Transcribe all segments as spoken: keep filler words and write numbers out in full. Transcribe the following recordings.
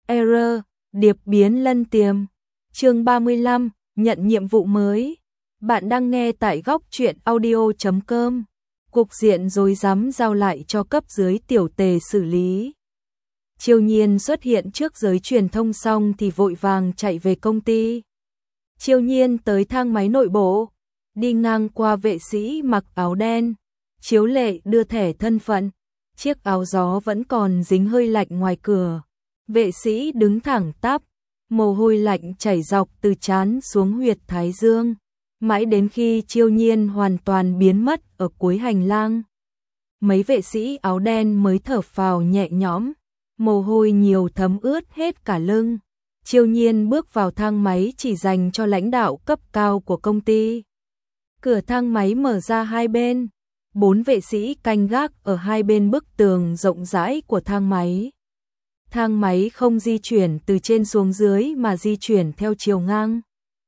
Error, điệp biến lân tiềm. Chương ba mươi lăm, nhận nhiệm vụ mới. Bạn đang nghe tại góc truyện audio chấm com. Cục diện rối rắm giao lại cho cấp dưới tiểu tề xử lý. Chiêu Nhiên xuất hiện trước giới truyền thông xong thì vội vàng chạy về công ty. Chiêu Nhiên tới thang máy nội bộ, đi ngang qua vệ sĩ mặc áo đen, chiếu lệ đưa thẻ thân phận, chiếc áo gió vẫn còn dính hơi lạnh ngoài cửa. Vệ sĩ đứng thẳng tắp, mồ hôi lạnh chảy dọc từ trán xuống huyệt thái dương, mãi đến khi Chiêu Nhiên hoàn toàn biến mất ở cuối hành lang. Mấy vệ sĩ áo đen mới thở phào nhẹ nhõm, mồ hôi nhiều thấm ướt hết cả lưng. Chiêu Nhiên bước vào thang máy chỉ dành cho lãnh đạo cấp cao của công ty. Cửa thang máy mở ra hai bên, bốn vệ sĩ canh gác ở hai bên bức tường rộng rãi của thang máy. Thang máy không di chuyển từ trên xuống dưới mà di chuyển theo chiều ngang.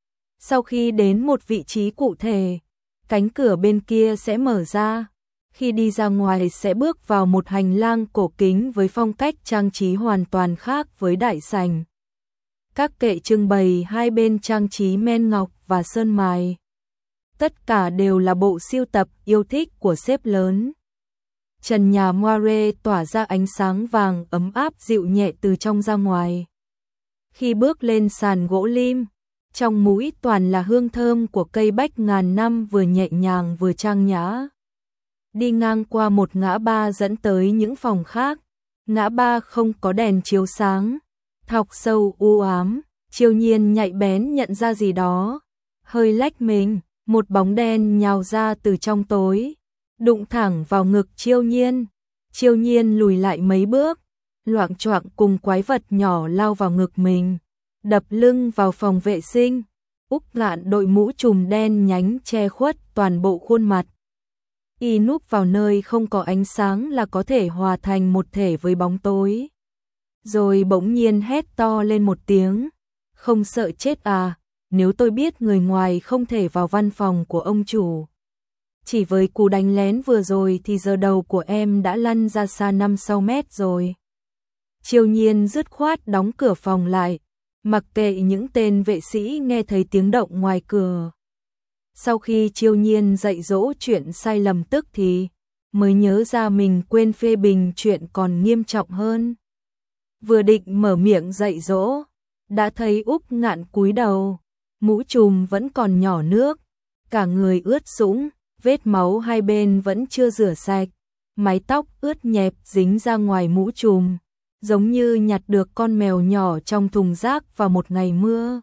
Sau khi đến một vị trí cụ thể, cánh cửa bên kia sẽ mở ra. Khi đi ra ngoài sẽ bước vào một hành lang cổ kính với phong cách trang trí hoàn toàn khác với đại sảnh. Các kệ trưng bày hai bên trang trí men ngọc và sơn mài. Tất cả đều là bộ sưu tập yêu thích của sếp lớn. Trần nhà moire tỏa ra ánh sáng vàng ấm áp dịu nhẹ từ trong ra ngoài. Khi bước lên sàn gỗ lim, trong mũi toàn là hương thơm của cây bách ngàn năm vừa nhẹ nhàng vừa trang nhã. Đi ngang qua một ngã ba dẫn tới những phòng khác, ngã ba không có đèn chiếu sáng, thọc sâu u ám. Chiêu Nhiên nhạy bén nhận ra gì đó, hơi lách mình, một bóng đen nhào ra từ trong tối, đụng thẳng vào ngực Chiêu Nhiên. Chiêu Nhiên lùi lại mấy bước, loạng choạng cùng quái vật nhỏ lao vào ngực mình, đập lưng vào phòng vệ sinh. Úc Ngạn đội mũ trùm đen nhánh che khuất toàn bộ khuôn mặt. Y núp vào nơi không có ánh sáng là có thể hòa thành một thể với bóng tối. Rồi bỗng nhiên hét to lên một tiếng, không sợ chết à, nếu tôi biết người ngoài không thể vào văn phòng của ông chủ. Chỉ với cú đánh lén vừa rồi thì giờ đầu của em đã lăn ra xa năm sáu mét rồi. Chiêu Nhiên dứt khoát đóng cửa phòng lại, mặc kệ những tên vệ sĩ nghe thấy tiếng động ngoài cửa. Sau khi Chiêu Nhiên dạy dỗ chuyện sai lầm tức thì mới nhớ ra mình quên phê bình chuyện còn nghiêm trọng hơn. Vừa định mở miệng dạy dỗ, đã thấy Úc Ngạn cúi đầu, mũ trùm vẫn còn nhỏ nước, cả người ướt sũng, vết máu hai bên vẫn chưa rửa sạch, mái tóc ướt nhẹp dính ra ngoài mũ trùm, giống như nhặt được con mèo nhỏ trong thùng rác vào một ngày mưa.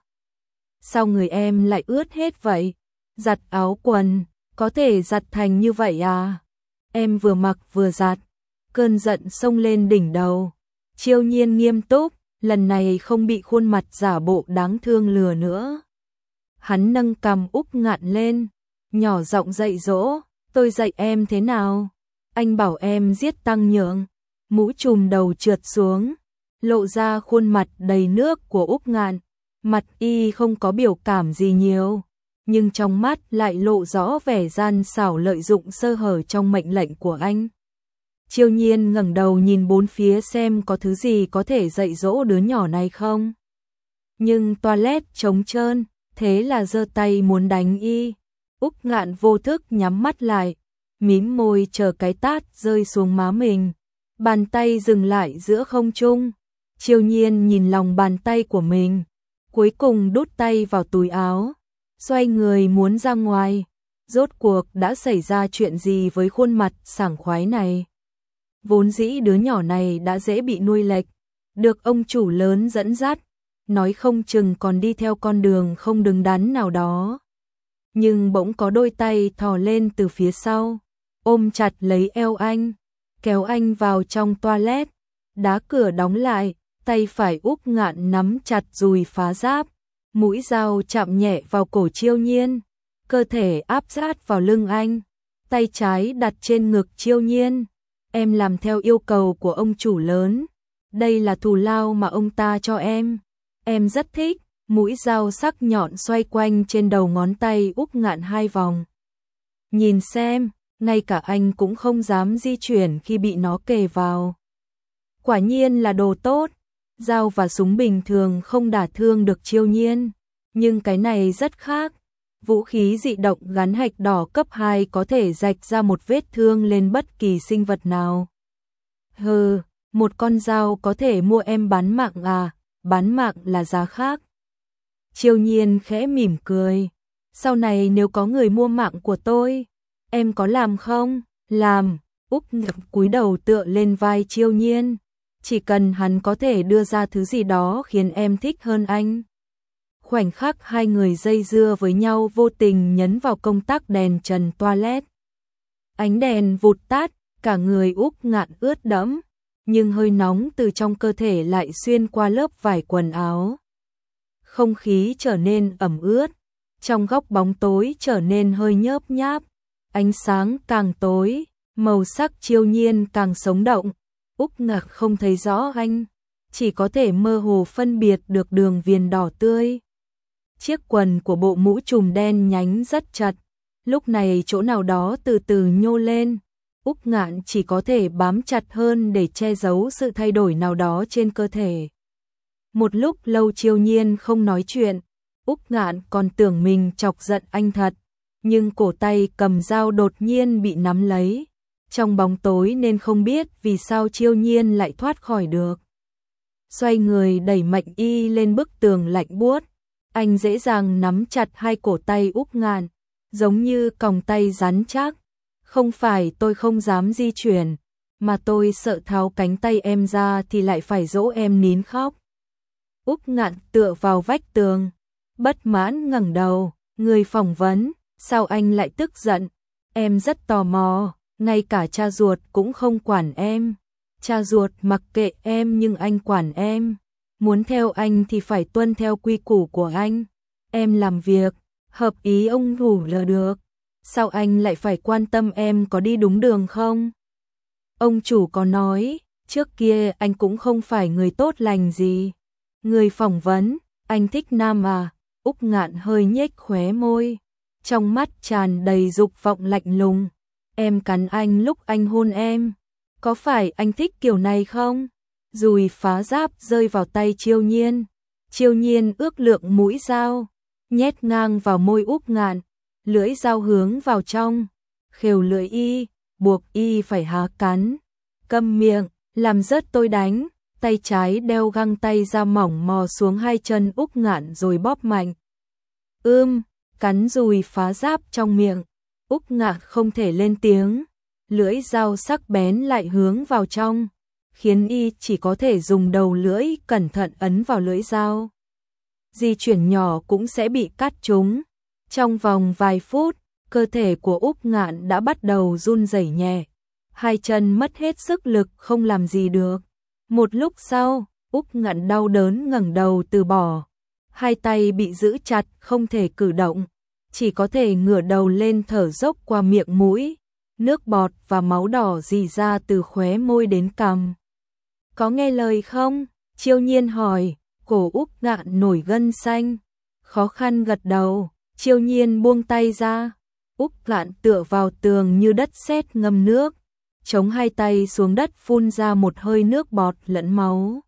Sao người em lại ướt hết vậy? Giặt áo quần, có thể giặt thành như vậy à? Em vừa mặc vừa giặt. Cơn giận xông lên đỉnh đầu. Chiêu Nhiên nghiêm túc, lần này không bị khuôn mặt giả bộ đáng thương lừa nữa. Hắn nâng cằm Úc Ngạn lên, nhỏ giọng dạy dỗ, tôi dạy em thế nào? Anh bảo em giết Tăng Nhượng. Mũ trùm đầu trượt xuống, lộ ra khuôn mặt đầy nước của Úc Ngạn. Mặt y không có biểu cảm gì nhiều, nhưng trong mắt lại lộ rõ vẻ gian xảo lợi dụng sơ hở trong mệnh lệnh của anh. Chiêu Nhiên ngẩng đầu nhìn bốn phía xem có thứ gì có thể dạy dỗ đứa nhỏ này không. Nhưng toilet trống trơn, thế là giơ tay muốn đánh y. Úc Ngạn vô thức nhắm mắt lại, mím môi chờ cái tát rơi xuống má mình. Bàn tay dừng lại giữa không trung. Chiêu Nhiên nhìn lòng bàn tay của mình, cuối cùng đút tay vào túi áo, xoay người muốn ra ngoài. Rốt cuộc đã xảy ra chuyện gì với khuôn mặt sảng khoái này? Vốn dĩ đứa nhỏ này đã dễ bị nuôi lệch, được ông chủ lớn dẫn dắt, nói không chừng còn đi theo con đường không đứng đắn nào đó. Nhưng bỗng có đôi tay thò lên từ phía sau, ôm chặt lấy eo anh, kéo anh vào trong toilet, đá cửa đóng lại, tay phải Úc Ngạn nắm chặt dùi phá giáp, mũi dao chạm nhẹ vào cổ Chiêu Nhiên, cơ thể áp sát vào lưng anh, tay trái đặt trên ngực Chiêu Nhiên. Em làm theo yêu cầu của ông chủ lớn, đây là thù lao mà ông ta cho em, em rất thích. Mũi dao sắc nhọn xoay quanh trên đầu ngón tay Úc Ngạn hai vòng. Nhìn xem, ngay cả anh cũng không dám di chuyển khi bị nó kề vào. Quả nhiên là đồ tốt. Dao và súng bình thường không đả thương được Chiêu Nhiên, nhưng cái này rất khác. Vũ khí dị động gắn hạch đỏ cấp hai có thể rạch ra một vết thương lên bất kỳ sinh vật nào. Hừ, một con dao có thể mua em bán mạng à, bán mạng là giá khác. Chiêu Nhiên khẽ mỉm cười. Sau này nếu có người mua mạng của tôi, em có làm không? Làm. Úc Ngạn cúi đầu tựa lên vai Chiêu Nhiên. Chỉ cần hắn có thể đưa ra thứ gì đó khiến em thích hơn anh. Khoảnh khắc hai người dây dưa với nhau vô tình nhấn vào công tắc đèn trần toilet. Ánh đèn vụt tắt, cả người Úc Ngạn ướt đẫm, nhưng hơi nóng từ trong cơ thể lại xuyên qua lớp vải quần áo. Không khí trở nên ẩm ướt, trong góc bóng tối trở nên hơi nhớp nháp, ánh sáng càng tối, màu sắc Chiêu Nhiên càng sống động. Úc Ngạn không thấy rõ anh, chỉ có thể mơ hồ phân biệt được đường viền đỏ tươi. Chiếc quần của bộ mũ trùm đen nhánh rất chặt, lúc này chỗ nào đó từ từ nhô lên. Úc Ngạn chỉ có thể bám chặt hơn để che giấu sự thay đổi nào đó trên cơ thể. Một lúc lâu Chiêu Nhiên không nói chuyện, Úc Ngạn còn tưởng mình chọc giận anh thật, nhưng cổ tay cầm dao đột nhiên bị nắm lấy. Trong bóng tối nên không biết vì sao Chiêu Nhiên lại thoát khỏi được. Xoay người đẩy mạnh y lên bức tường lạnh buốt, anh dễ dàng nắm chặt hai cổ tay Úc Ngạn, giống như còng tay rắn chắc. Không phải tôi không dám di chuyển, mà tôi sợ tháo cánh tay em ra thì lại phải dỗ em nín khóc. Úc Ngạn tựa vào vách tường, bất mãn ngẩng đầu, người phỏng vấn, sao anh lại tức giận? Em rất tò mò, ngay cả cha ruột cũng không quản em. Cha ruột mặc kệ em nhưng anh quản em. Muốn theo anh thì phải tuân theo quy củ của anh. Em làm việc, hợp ý ông chủ là được. Sao anh lại phải quan tâm em có đi đúng đường không? Ông chủ có nói, trước kia anh cũng không phải người tốt lành gì. Người phỏng vấn, anh thích nam à? Úc Ngạn hơi nhếch khóe môi, trong mắt tràn đầy dục vọng lạnh lùng. Em cắn anh lúc anh hôn em, có phải anh thích kiểu này không? Dùi phá giáp rơi vào tay Chiêu Nhiên. Chiêu Nhiên ước lượng mũi dao, nhét ngang vào môi Úc Ngạn, lưỡi dao hướng vào trong, khều lưỡi y, buộc y phải há cắn. Câm miệng, làm rớt tôi đánh. Tay trái đeo găng tay da mỏng mò xuống hai chân Úc Ngạn rồi bóp mạnh. Ưm, cắn dùi phá giáp trong miệng. Úc Ngạn không thể lên tiếng, lưỡi dao sắc bén lại hướng vào trong, khiến y chỉ có thể dùng đầu lưỡi cẩn thận ấn vào lưỡi dao. Di chuyển nhỏ cũng sẽ bị cắt trúng. Trong vòng vài phút, cơ thể của Úc Ngạn đã bắt đầu run rẩy nhẹ, hai chân mất hết sức lực không làm gì được. Một lúc sau, Úc Ngạn đau đớn ngẩng đầu từ bỏ, hai tay bị giữ chặt không thể cử động, chỉ có thể ngửa đầu lên thở dốc qua miệng mũi, nước bọt và máu đỏ rỉ ra từ khóe môi đến cằm. Có nghe lời không? Chiêu Nhiên hỏi. Cổ Úc Ngạn nổi gân xanh, khó khăn gật đầu. Chiêu Nhiên buông tay ra, Úc Ngạn tựa vào tường như đất sét ngâm nước, chống hai tay xuống đất phun ra một hơi nước bọt lẫn máu.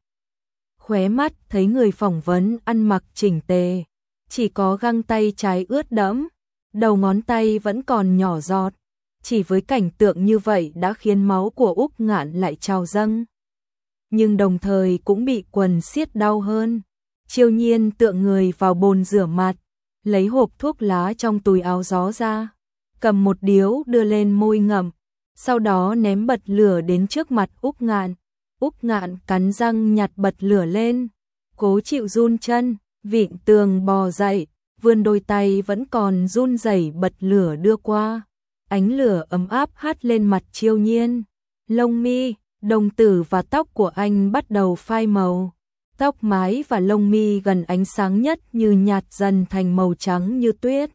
Khóe mắt thấy người phỏng vấn ăn mặc chỉnh tề, chỉ có găng tay trái ướt đẫm, đầu ngón tay vẫn còn nhỏ giọt. Chỉ với cảnh tượng như vậy đã khiến máu của Úc Ngạn lại trào dâng, nhưng đồng thời cũng bị quần siết đau hơn. Chiêu Nhiên tựa người vào bồn rửa mặt, lấy hộp thuốc lá trong túi áo gió ra, cầm một điếu đưa lên môi ngậm, sau đó ném bật lửa đến trước mặt Úc Ngạn. Úc Ngạn cắn răng nhặt bật lửa lên, cố chịu run chân, vịn tường bò dậy, vươn đôi tay vẫn còn run rẩy bật lửa đưa qua. Ánh lửa ấm áp hắt lên mặt Chiêu Nhiên, lông mi, đồng tử và tóc của anh bắt đầu phai màu. Tóc mái và lông mi gần ánh sáng nhất như nhạt dần thành màu trắng như tuyết.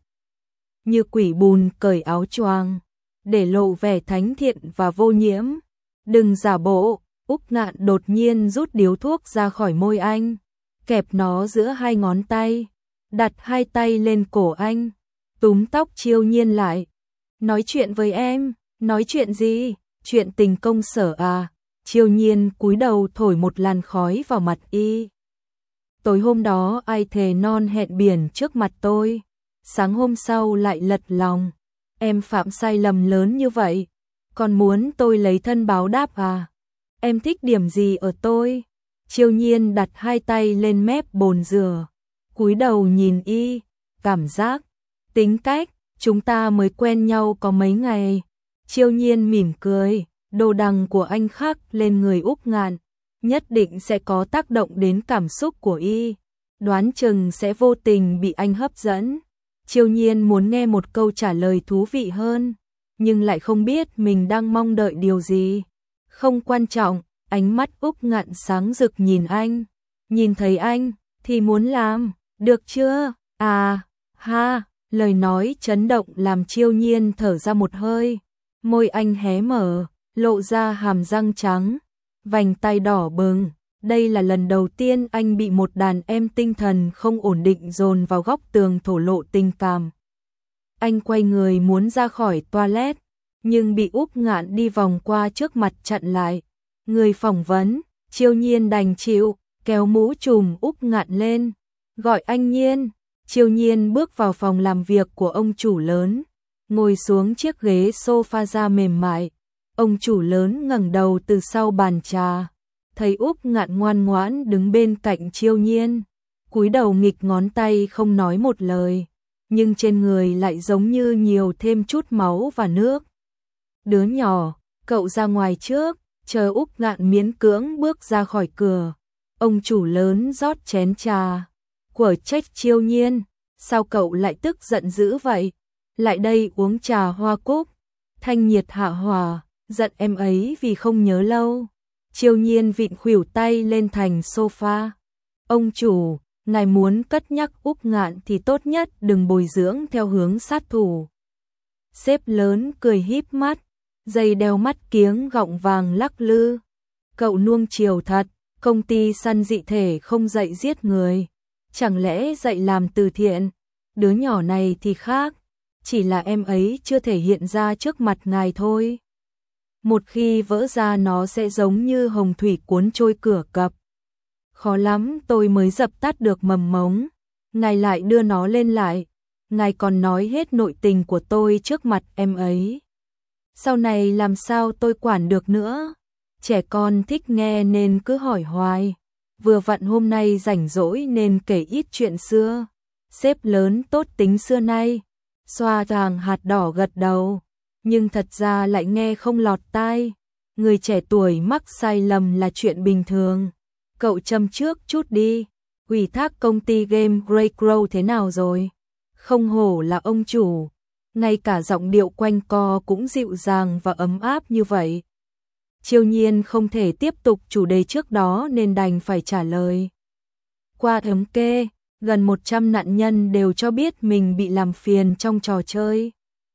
Như quỷ bùn cởi áo choàng, để lộ vẻ thánh thiện và vô nhiễm. Đừng giả bộ. Úc Ngạn đột nhiên rút điếu thuốc ra khỏi môi anh, kẹp nó giữa hai ngón tay, đặt hai tay lên cổ anh, túm tóc Chiêu Nhiên lại. Nói chuyện với em. Nói chuyện gì? Chuyện tình công sở à? Chiêu Nhiên cúi đầu thổi một làn khói vào mặt y. Tối hôm đó ai thề non hẹn biển trước mặt tôi, sáng hôm sau lại lật lòng. Em phạm sai lầm lớn như vậy, còn muốn tôi lấy thân báo đáp à? Em thích điểm gì ở tôi? Chiêu Nhiên đặt hai tay lên mép bồn rửa, cúi đầu nhìn y, cảm giác, tính cách, chúng ta mới quen nhau có mấy ngày. Chiêu Nhiên mỉm cười, đồ đằng của anh khắc lên người Úc Ngạn, nhất định sẽ có tác động đến cảm xúc của y, đoán chừng sẽ vô tình bị anh hấp dẫn. Chiêu Nhiên muốn nghe một câu trả lời thú vị hơn, nhưng lại không biết mình đang mong đợi điều gì. Không quan trọng, ánh mắt Úc Ngạn sáng rực nhìn anh, nhìn thấy anh thì muốn làm, được chưa? À, ha, lời nói chấn động làm Chiêu Nhiên thở ra một hơi, môi anh hé mở, lộ ra hàm răng trắng, vành tai đỏ bừng. Đây là lần đầu tiên anh bị một đàn em tinh thần không ổn định dồn vào góc tường thổ lộ tình cảm. Anh quay người muốn ra khỏi toilet, nhưng bị Úc Ngạn đi vòng qua trước mặt chặn lại. Người phỏng vấn, Chiêu Nhiên đành chịu, kéo mũ trùm Úc Ngạn lên, gọi anh Nhiên. Chiêu Nhiên bước vào phòng làm việc của ông chủ lớn, ngồi xuống chiếc ghế sofa da mềm mại. Ông chủ lớn ngẩng đầu từ sau bàn trà, thấy Úc Ngạn ngoan ngoãn đứng bên cạnh Chiêu Nhiên, cúi đầu nghịch ngón tay không nói một lời, nhưng trên người lại giống như nhiều thêm chút máu và nước. Đứa nhỏ, cậu ra ngoài trước, chờ Úc Ngạn miễn cưỡng bước ra khỏi cửa. Ông chủ lớn rót chén trà, quở trách Chiêu Nhiên, sao cậu lại tức giận dữ vậy? Lại đây uống trà hoa cúc, thanh nhiệt hạ hòa, giận em ấy vì không nhớ lâu. Chiêu Nhiên vịn khuỷu tay lên thành sofa. Ông chủ, ngài muốn cất nhắc Úc Ngạn thì tốt nhất đừng bồi dưỡng theo hướng sát thủ. Sếp lớn cười híp mắt, dây đeo mắt kiếng gọng vàng lắc lư. Cậu nuông chiều thật, công ty săn dị thể không dạy giết người, chẳng lẽ dạy làm từ thiện? Đứa nhỏ này thì khác, chỉ là em ấy chưa thể hiện ra trước mặt ngài thôi. Một khi vỡ ra nó sẽ giống như hồng thủy cuốn trôi cửa cập. Khó lắm tôi mới dập tắt được mầm mống, ngài lại đưa nó lên lại, ngài còn nói hết nội tình của tôi trước mặt em ấy. Sau này làm sao tôi quản được nữa? Trẻ con thích nghe nên cứ hỏi hoài, vừa vặn hôm nay rảnh rỗi nên kể ít chuyện xưa. Sếp lớn tốt tính xưa nay, xoa vàng hạt đỏ gật đầu, nhưng thật ra lại nghe không lọt tai. Người trẻ tuổi mắc sai lầm là chuyện bình thường. Cậu châm trước chút đi, ủy thác công ty game Greycrow thế nào rồi? Không hổ là ông chủ, ngay cả giọng điệu quanh co cũng dịu dàng và ấm áp như vậy. Chiêu Nhiên không thể tiếp tục chủ đề trước đó nên đành phải trả lời. Qua thống kê, gần một trăm nạn nhân đều cho biết mình bị làm phiền trong trò chơi.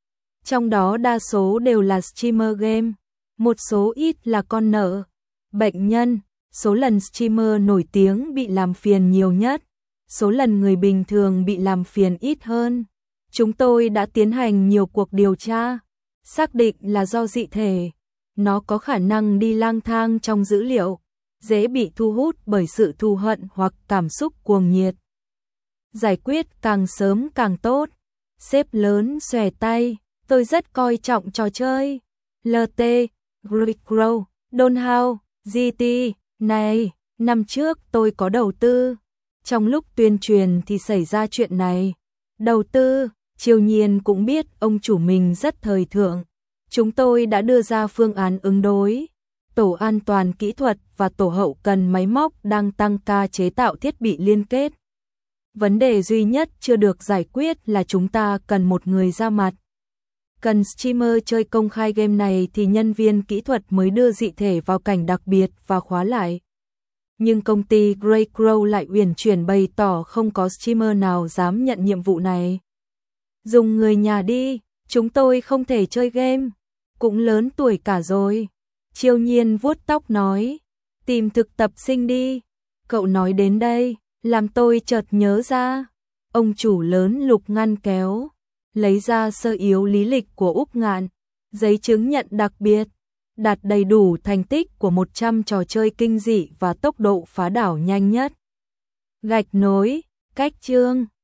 Trong đó đa số đều là streamer game, một số ít là con nợ, bệnh nhân. Số lần streamer nổi tiếng bị làm phiền nhiều nhất, số lần người bình thường bị làm phiền ít hơn. Chúng tôi đã tiến hành nhiều cuộc điều tra, xác định là do dị thể. Nó có khả năng đi lang thang trong dữ liệu, dễ bị thu hút bởi sự thù hận hoặc cảm xúc cuồng nhiệt. Giải quyết càng sớm càng tốt. Sếp lớn xòe tay, tôi rất coi trọng trò chơi. lờ tê, Greycrow, Dollhouse, giê tê. Này, năm trước tôi có đầu tư. Trong lúc tuyên truyền thì xảy ra chuyện này. Đầu tư, Chiêu Nhiên cũng biết ông chủ mình rất thời thượng. Chúng tôi đã đưa ra phương án ứng đối. Tổ an toàn kỹ thuật và tổ hậu cần máy móc đang tăng ca chế tạo thiết bị liên kết. Vấn đề duy nhất chưa được giải quyết là chúng ta cần một người ra mặt. Cần streamer chơi công khai game này thì nhân viên kỹ thuật mới đưa dị thể vào cảnh đặc biệt và khóa lại. Nhưng công ty Greycrow lại uyển chuyển bày tỏ không có streamer nào dám nhận nhiệm vụ này. Dùng người nhà đi, chúng tôi không thể chơi game, cũng lớn tuổi cả rồi. Chiêu Nhiên vuốt tóc nói, tìm thực tập sinh đi. Cậu nói đến đây, làm tôi chợt nhớ ra. Ông chủ lớn lục ngăn kéo, lấy ra sơ yếu lý lịch của Úc Ngạn, giấy chứng nhận đặc biệt. đạt đầy đủ thành tích của một trăm trò chơi kinh dị và tốc độ phá đảo nhanh nhất. Gạch nối, cách chương